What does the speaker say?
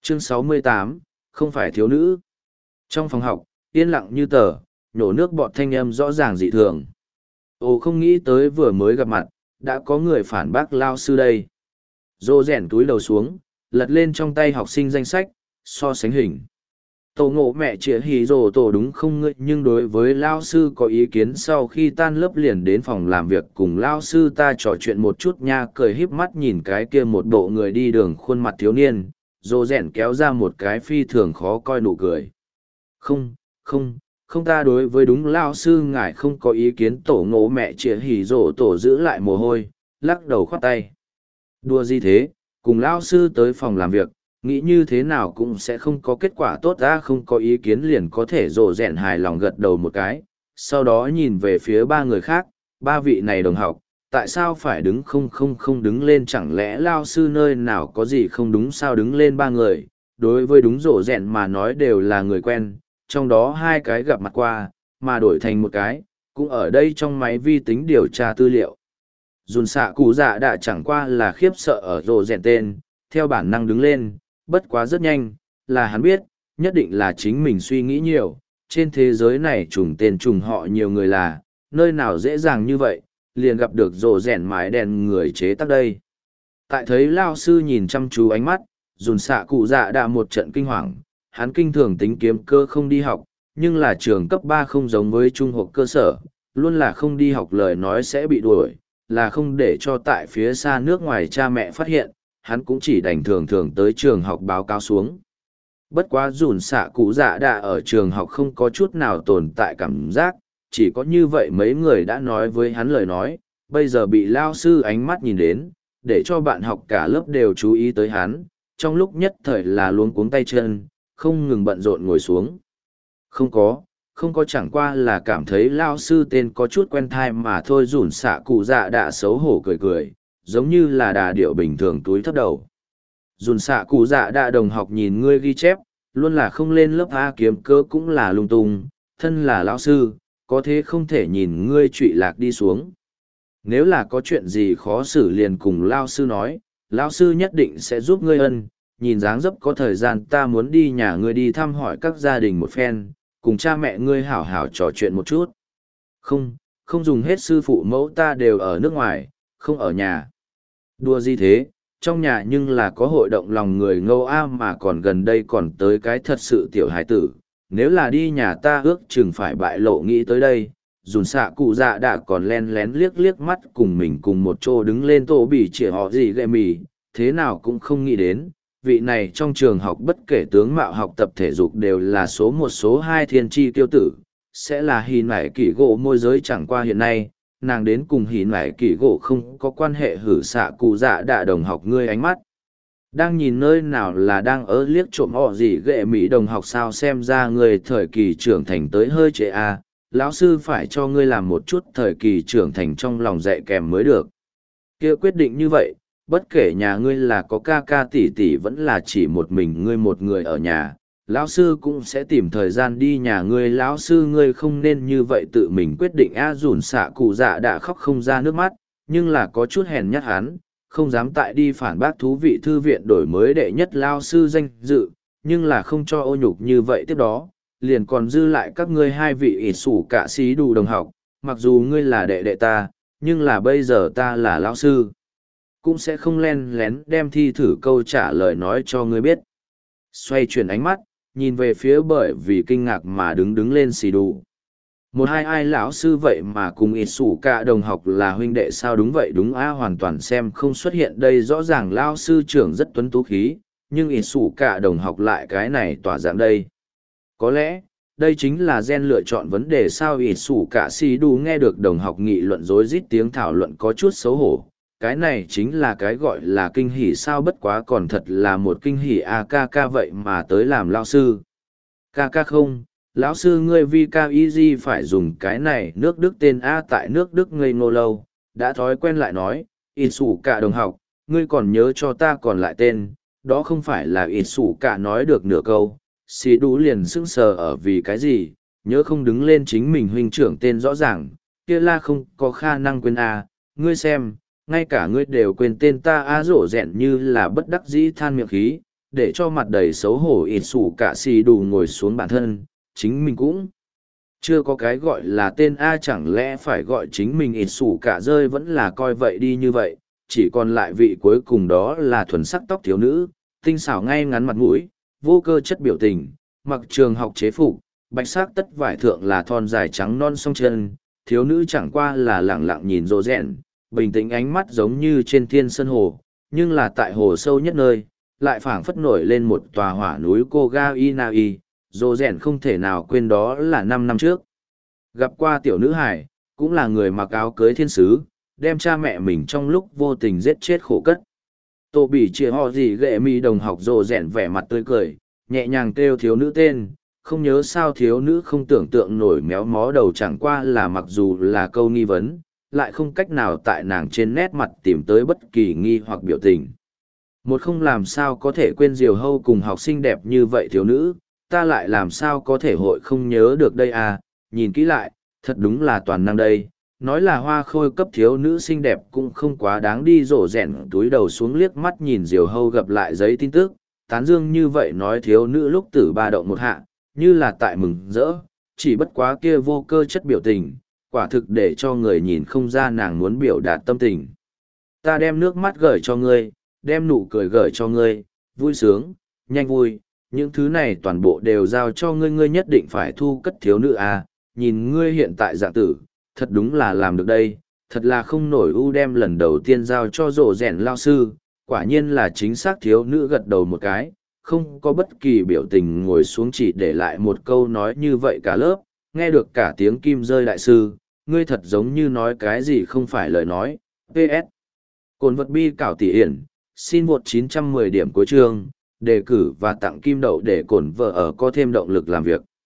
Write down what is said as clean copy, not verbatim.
Chương 68, không phải thiếu nữ. Trong phòng học, yên lặng như tờ, nhổ nước bọt thanh âm rõ ràng dị thường. Ồ, không nghĩ tới vừa mới gặp mặt, đã có người phản bác lao sư đây. Dô rèn túi đầu xuống, lật lên trong tay học sinh danh sách, so sánh hình. Tổ ngộ mẹ chĩa hì rồ tổ đúng không ngươi, nhưng đối với lao sư có ý kiến sau khi tan lớp liền đến phòng làm việc cùng lao sư ta trò chuyện một chút nha, cười híp mắt nhìn cái kia một bộ người đi đường khuôn mặt thiếu niên. Dô rèn kéo ra một cái phi thường khó coi nụ cười. Không ta đối với đúng lao sư ngài không có ý kiến. Tổ ngộ mẹ chĩa hỉ rổ tổ giữ lại mồ hôi, lắc đầu khoát tay. Đùa gì thế, cùng lao sư tới phòng làm việc, nghĩ như thế nào cũng sẽ không có kết quả tốt, ta không có ý kiến liền có thể. Rổ rèn hài lòng gật đầu một cái, sau đó nhìn về phía ba người khác, ba vị này đồng học, tại sao phải đứng không đứng lên, chẳng lẽ lao sư nơi nào có gì không đúng sao? Đứng lên ba người, đối với đúng rổ rèn mà nói đều là người quen, trong đó hai cái gặp mặt qua, mà đổi thành một cái, cũng ở đây trong máy vi tính điều tra tư liệu. Dùn xạ cụ dạ đã chẳng qua là khiếp sợ ở rổ rèn tên, theo bản năng đứng lên, bất quá rất nhanh, là hắn biết, nhất định là chính mình suy nghĩ nhiều, trên thế giới này trùng tên trùng họ nhiều người là, nơi nào dễ dàng như vậy, liền gặp được rổ rèn mái đèn người chế tác đây. Tại thấy lao sư nhìn chăm chú ánh mắt, dùn xạ cụ dạ đã một trận kinh hoàng, hắn kinh thường tính kiếm cơ không đi học, nhưng là trường cấp 3 không giống với trung học cơ sở, luôn là không đi học lời nói sẽ bị đuổi, là không để cho tại phía xa nước ngoài cha mẹ phát hiện, hắn cũng chỉ đành thường thường tới trường học báo cáo xuống. Bất quá dùn xạ cụ dạ đã ở trường học không có chút nào tồn tại cảm giác, chỉ có như vậy mấy người đã nói với hắn lời nói, bây giờ bị lao sư ánh mắt nhìn đến, để cho bạn học cả lớp đều chú ý tới hắn, trong lúc nhất thời là luống cuống tay chân, không ngừng bận rộn ngồi xuống. Không có chẳng qua là cảm thấy lao sư tên có chút quen thai mà thôi. Dùn xạ cụ dạ đã xấu hổ cười, giống như là đà điệu bình thường túi thấp đầu. Dùn xạ cụ dạ đã đồng học nhìn ngươi ghi chép, luôn là không lên lớp A kiếm cơ cũng là lung tung, thân là lão sư, có thế không thể nhìn ngươi trụy lạc đi xuống. Nếu là có chuyện gì khó xử liền cùng lao sư nói, lao sư nhất định sẽ giúp ngươi ân. Nhìn dáng dấp có thời gian ta muốn đi nhà ngươi đi thăm hỏi các gia đình một phen, cùng cha mẹ ngươi hảo hảo trò chuyện một chút. Không dùng hết, sư phụ mẫu ta đều ở nước ngoài, không ở nhà. Đùa gì thế, trong nhà nhưng là có hội động lòng người ngâu a, mà còn gần đây còn tới cái thật sự tiểu hải tử. Nếu là đi nhà ta ước chừng phải bại lộ, nghĩ tới đây. Dùn xạ cụ dạ đã còn len lén liếc mắt cùng mình cùng một chỗ đứng lên tổ bỉ chỉ họ gì gậy mì, thế nào cũng không nghĩ đến. Vị này trong trường học bất kể tướng mạo học tập thể dục đều là số một số hai thiên tri tiêu tử, sẽ là hì nải kỷ gỗ môi giới. Chẳng qua hiện nay, nàng đến cùng hì nải kỷ gỗ không có quan hệ. Hử xạ cụ dạ đã đồng học ngươi ánh mắt đang nhìn nơi nào, là đang ở liếc trộm họ gì ghệ mỹ đồng học sao? Xem ra người thời kỳ trưởng thành tới hơi trễ à, lão sư phải cho ngươi làm một chút thời kỳ trưởng thành trong lòng dạy kèm mới được. Kia quyết định như vậy, bất kể nhà ngươi là có ca ca tỷ tỷ vẫn là chỉ một mình ngươi một người ở nhà, lão sư cũng sẽ tìm thời gian đi nhà ngươi. Lão sư ngươi không nên như vậy tự mình quyết định a. Dùn xạ cụ dạ đã khóc không ra nước mắt, nhưng là có chút hèn nhát hắn, không dám tại đi phản bác thú vị thư viện đổi mới đệ nhất lao sư danh dự, nhưng là không cho ô nhục như vậy. Tiếp đó liền còn dư lại các ngươi hai vị ỷ sủ cả xí đủ đồng học, mặc dù ngươi là đệ đệ ta, nhưng là bây giờ ta là lão sư, cũng sẽ không len lén đem thi thử câu trả lời nói cho ngươi biết. Xoay chuyển ánh mắt, nhìn về phía bởi vì kinh ngạc mà đứng lên xì đủ. Một hai ai lão sư vậy mà cùng ỷ sủ cả đồng học là huynh đệ sao? Đúng vậy đúng a, hoàn toàn xem không xuất hiện đây. Rõ ràng lão sư trưởng rất tuấn tú khí, nhưng ỷ sủ cả đồng học lại cái này tỏa dạng đây. Có lẽ, đây chính là gen lựa chọn vấn đề sao? ỷ sủ cả xì đủ nghe được đồng học nghị luận rối rít tiếng thảo luận có chút xấu hổ. Cái này chính là cái gọi là kinh hỉ sao? Bất quá còn thật là một kinh hỉ a. Ca ca vậy mà tới làm lao sư. Ca ca không, lão sư ngươi vi ca y di phải dùng cái này nước Đức tên a. Tại nước Đức ngây ngô lâu, đã thói quen lại nói, ỷ sủ cả đồng học, ngươi còn nhớ cho ta còn lại tên, đó không phải là ỷ sủ cả. Nói được nửa câu, xì đú liền sững sờ ở vì cái gì, nhớ không đứng lên chính mình huynh trưởng tên rõ ràng, kia la không có khả năng quên a. Ngươi xem, ngay cả ngươi đều quên tên ta a. Rổ rẹn như là bất đắc dĩ than miệng khí, để cho mặt đầy xấu hổ ít sủ cả xì đủ ngồi xuống bản thân, chính mình cũng chưa có cái gọi là tên A, chẳng lẽ phải gọi chính mình ít sủ cả rơi, vẫn là coi vậy đi như vậy, chỉ còn lại vị cuối cùng đó là thuần sắc tóc thiếu nữ, tinh xảo ngay ngắn mặt mũi, vô cơ chất biểu tình, mặc trường học chế phục, bạch sắc tất vải thượng là thon dài trắng non song chân, thiếu nữ chẳng qua là lẳng lặng nhìn rô rẹn, bình tĩnh ánh mắt giống như trên thiên sân hồ, nhưng là tại hồ sâu nhất nơi, lại phảng phất nổi lên một tòa hỏa núi Koga Inai, rô rẹn không thể nào quên đó là 5 năm trước. Gặp qua tiểu nữ hải, cũng là người mặc áo cưới thiên sứ, đem cha mẹ mình trong lúc vô tình giết chết khổ cất. Tô Bỉ chia họ gì ghệ mi đồng học rồ rẹn vẻ mặt tươi cười, nhẹ nhàng kêu thiếu nữ tên, không nhớ sao thiếu nữ không tưởng tượng nổi méo mó đầu, chẳng qua là mặc dù là câu nghi vấn, lại không cách nào tại nàng trên nét mặt tìm tới bất kỳ nghi hoặc biểu tình. Một không làm sao có thể quên Diều Hâu cùng học sinh đẹp như vậy thiếu nữ, ta lại làm sao có thể hội không nhớ được đây à, nhìn kỹ lại, thật đúng là toàn năng đây. Nói là hoa khôi cấp thiếu nữ xinh đẹp cũng không quá đáng đi, rổ rẹn túi đầu xuống liếc mắt nhìn Diều Hâu gặp lại giấy tin tức, tán dương như vậy nói thiếu nữ lúc tử ba động một hạ, như là tại mừng rỡ, chỉ bất quá kia vô cơ chất biểu tình, quả thực để cho người nhìn không ra nàng muốn biểu đạt tâm tình. Ta đem nước mắt gửi cho ngươi, đem nụ cười gửi cho ngươi, vui sướng, nhanh vui, những thứ này toàn bộ đều giao cho ngươi, ngươi nhất định phải thu cất thiếu nữ à, nhìn ngươi hiện tại dạng tử, thật đúng là làm được đây, thật là không nổi ưu, đem lần đầu tiên giao cho rổ rèn lao sư, quả nhiên là chính xác. Thiếu nữ gật đầu một cái, không có bất kỳ biểu tình ngồi xuống, chỉ để lại một câu nói như vậy cả lớp, nghe được cả tiếng kim rơi. Đại sư, ngươi thật giống như nói cái gì không phải lời nói. PS. Cồn vật bi cảo tỉ hiển, xin vượt 910 điểm cuối chương, đề cử và tặng kim đậu để cổn vợ ở có thêm động lực làm việc.